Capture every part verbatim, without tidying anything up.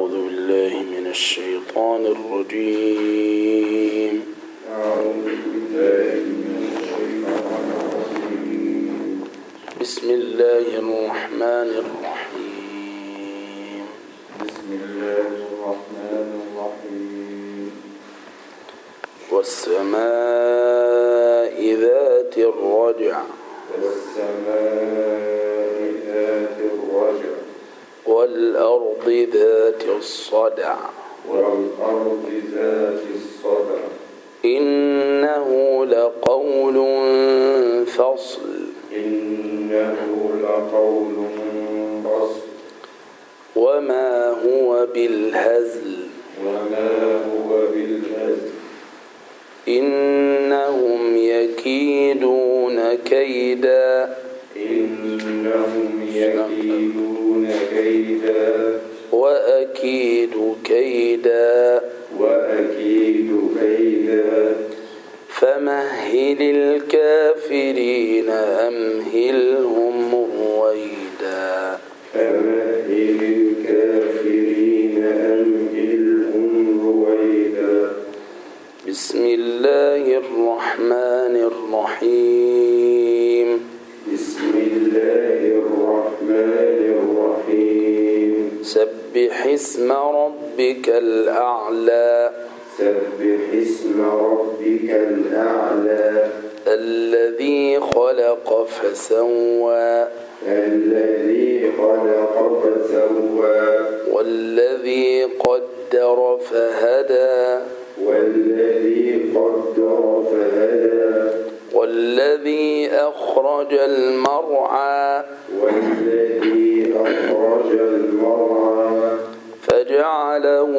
أعوذ بالله من الشيطان الرجيم. أعوذ بالله من الشيطان الرجيم. بسم الله الرحمن الرحيم. بسم الله الرحمن الرحيم. والسماء ذات الرجع والسماء ذات الرجع والأرض ذات الصدع والأرض ذات الصدع إنه لقول فصل إنه لقول فصل وما هو بالهزل وما هو بالهزل إنهم يكيدون كيدا إنهم يكيدون كيدا وأكيد كيدا وأكيد كيدا فمهل الكافرين أمهلهم رويدا فمهل الكافرين أمهلهم رويدا. بسم الله الرحمن الرحيم. بسم الله الرحمن الرحيم. سبح اسم ربك الأعلى سبح اسم ربك الأعلى الذي خلق فسوى الذي خلق فسوى والذي قدر فهدى والذي قدر فهدى والذي أخرج المرعى والذي أخرج المرعى فجعله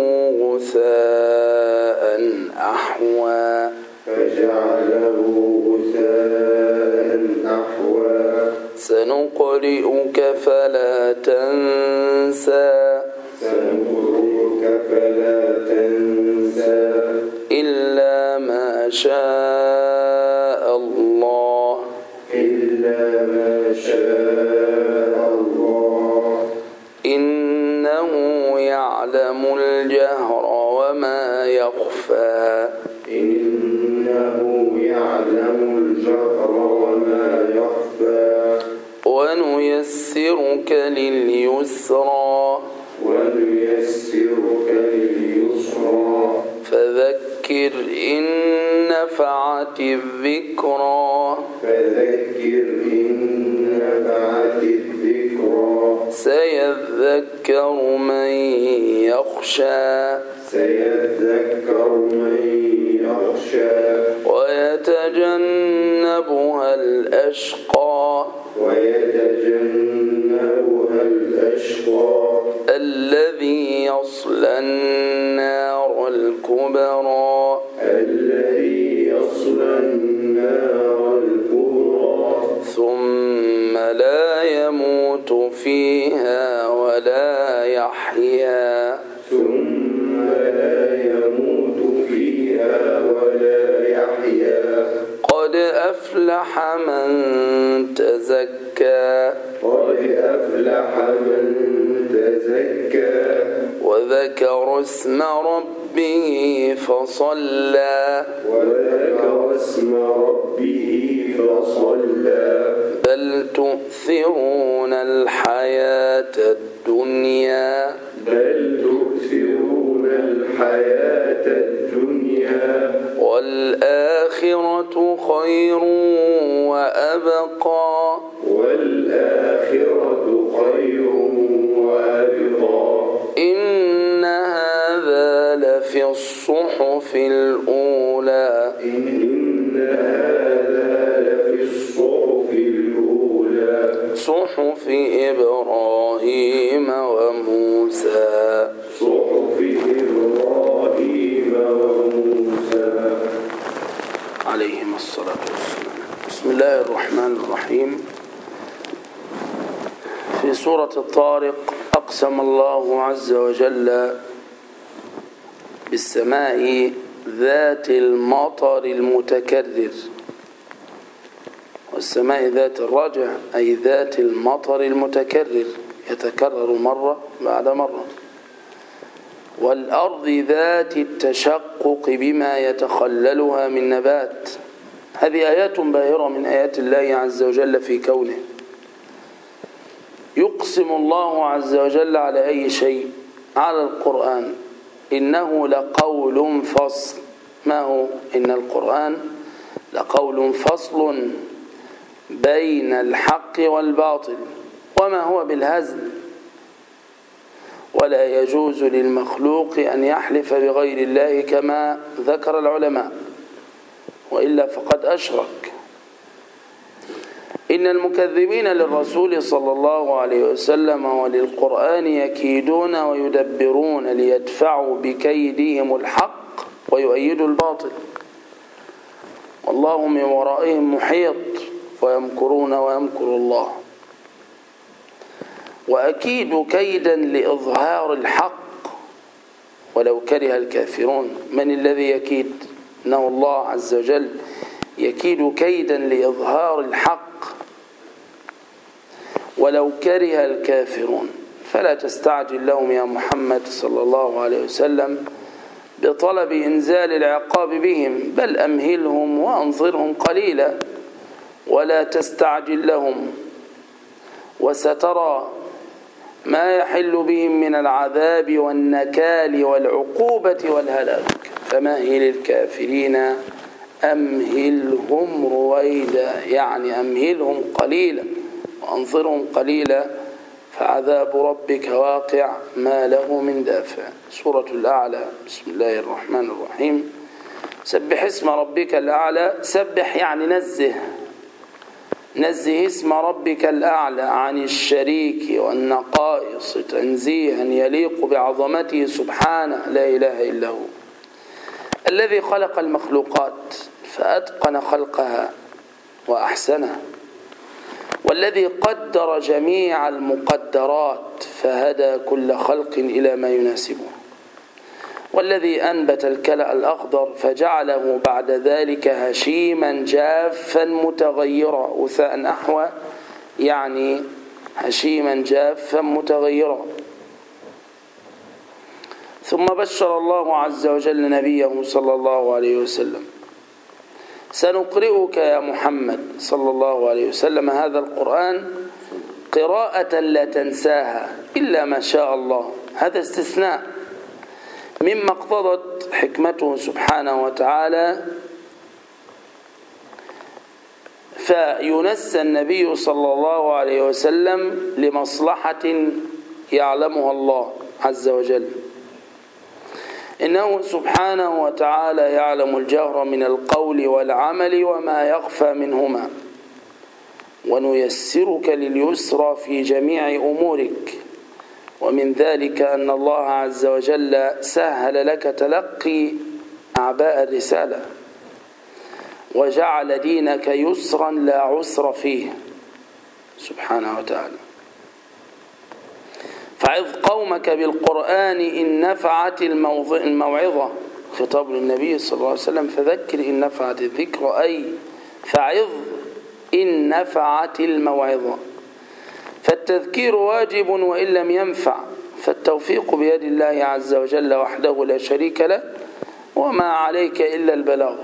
غثاء أحوى فجعله غثاء أحوى سنقرئك فلا تنسى سنقرئك فلا تنسى إلا ما شاء الله إلا ما شاء الله إنه يعلم الجهر وما يخفى إنه يعلم الجهر وما يخفى ونيسرك لليسرى ونيسرك لليسرى فذكر إن نفعت الذكرى فذكر إن نفعت الذكرى سيذكر من يخشى سيذكر من يخشى ويتجنبها الأشقى ويتجنبها الأشقى الذي يصلى النار الكبرى الذي يصلى النار الكبرى ثم لا يموت فيها ولا يحيا ثم لا يموت فيها ولا يحيا قد أفلح من تزكى قد أفلح من تزكى وذكر اسم ربه فصلى وذكر اسم ربه فصلى بل تؤثرون الحياة الدنيا بل تؤثرون الحياة الدنيا والآخرة خير وأبقى والآخرة خير وأبقى إن هذا لفي الصحف الأولى إن هذا لفي الصحف الأولى صحف إبراهيم وموسى صحف إبراهيم وموسى عليهما الصلاة والسلام. بسم الله الرحمن الرحيم. في سورة الطارق أقسم الله عز وجل بالسماء ذات المطر المتكرر والسماء ذات الرجع أي ذات المطر المتكرر يتكرر مرة بعد مرة. والأرض ذات التشقق بما يتخللها من نبات. هذه آيات باهرة من آيات الله عز وجل في كونه. يقسم الله عز وجل على أي شيء؟ على القرآن. إنه لقول فصل. ما هو؟ إن القرآن لقول فصل بين الحق والباطل، وما هو بالهزل. ولا يجوز للمخلوق أن يحلف بغير الله كما ذكر العلماء، وإلا فقد أشرك. إن المكذبين للرسول صلى الله عليه وسلم وللقرآن يكيدون ويدبرون ليدفعوا بكيدهم الحق ويؤيدوا الباطل، والله من ورائهم محيط، ويمكرون ويمكر الله. وأكيد كيدا لإظهار الحق ولو كره الكافرون. من الذي يكيد؟ إنه الله عز وجل يكيد كيدا لإظهار الحق ولو كره الكافرون. فلا تستعجل لهم يا محمد صلى الله عليه وسلم بطلب إنزال العقاب بهم، بل أمهلهم وأنظرهم قليلا ولا تستعجل لهم، وسترى ما يحل بهم من العذاب والنكال والعقوبة والهلاك. فمهل الكافرين أمهلهم رويدا، يعني أمهلهم قليلا وأنظرهم قليلا، فعذاب ربك واقع ما له من دافع. سورة الأعلى. بسم الله الرحمن الرحيم. سبح اسم ربك الأعلى. سبح يعني نزه، نزه اسم ربك الأعلى عن الشريك والنقائص تنزيها يليق بعظمته سبحانه لا إله إلا هو، الذي خلق المخلوقات فأتقن خلقها وأحسنها، والذي قدر جميع المقدرات فهدى كل خلق إلى ما يناسبه، والذي أنبت الكلأ الأخضر فجعله بعد ذلك هشيما جافا متغيرا. وثاء نحو يعني هشيما جافا متغيرا. ثم بشر الله عز وجل نبيه صلى الله عليه وسلم: سنقرئك يا محمد صلى الله عليه وسلم هذا القرآن قراءة لا تنساها إلا ما شاء الله. هذا استثناء مما اقتضت حكمته سبحانه وتعالى، فينسى النبي صلى الله عليه وسلم لمصلحة يعلمها الله عز وجل. إنه سبحانه وتعالى يعلم الجهر من القول والعمل وما يخفى منهما، ونيسرك لليسرى في جميع أمورك. ومن ذلك أن الله عز وجل سهل لك تلقي أعباء الرسالة، وجعل دينك يسرا لا عسر فيه سبحانه وتعالى. فعظ قومك بالقرآن إن نفعت الموعظة. خطاب للنبي صلى الله عليه وسلم: فذكر إن نفعت الذكر، أي فعظ إن نفعت الموعظة. فالتذكير واجب وإن لم ينفع، فالتوفيق بيد الله عز وجل وحده لا شريك له، وما عليك إلا البلاغ.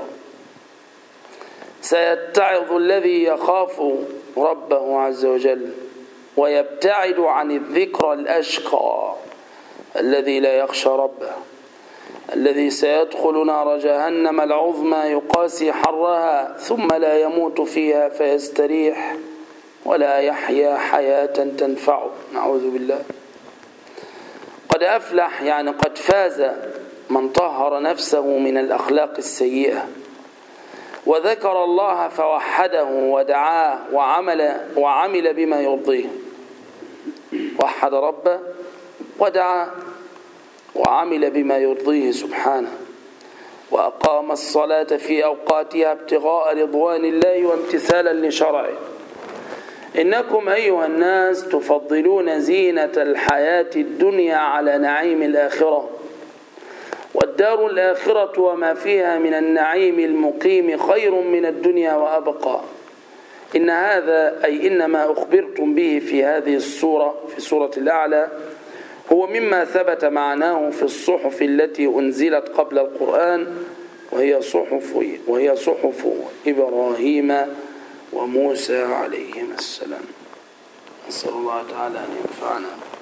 سيتعظ الذي يخاف ربه عز وجل ويبتعد عن الذكر الأشقى الذي لا يخشى ربه، الذي سيدخل نار جهنم العظمى يقاسي حرها ثم لا يموت فيها فيستريح ولا يحيا حياة تنفعه، نعوذ بالله. قد أفلح يعني قد فاز من طهر نفسه من الأخلاق السيئة وذكر الله فوحده ودعاه وعمل, وعمل بما يرضيه. وحد ربه ودعاه وعمل بما يرضيه سبحانه، وأقام الصلاة في أوقاتها ابتغاء رضوان الله وامتثالا لشرعه. إنكم أيها الناس تفضلون زينة الحياة الدنيا على نعيم الآخرة، والدار الآخرة وما فيها من النعيم المقيم خير من الدنيا وأبقى. إن هذا أي إنما أخبرتم به في هذه السورة، في سورة الأعلى، هو مما ثبت معناه في الصحف التي أنزلت قبل القرآن وهي صحف وهي صحف إبراهيم وموسى عليهما السلام. نسأل الله تعالى أن ينفعنا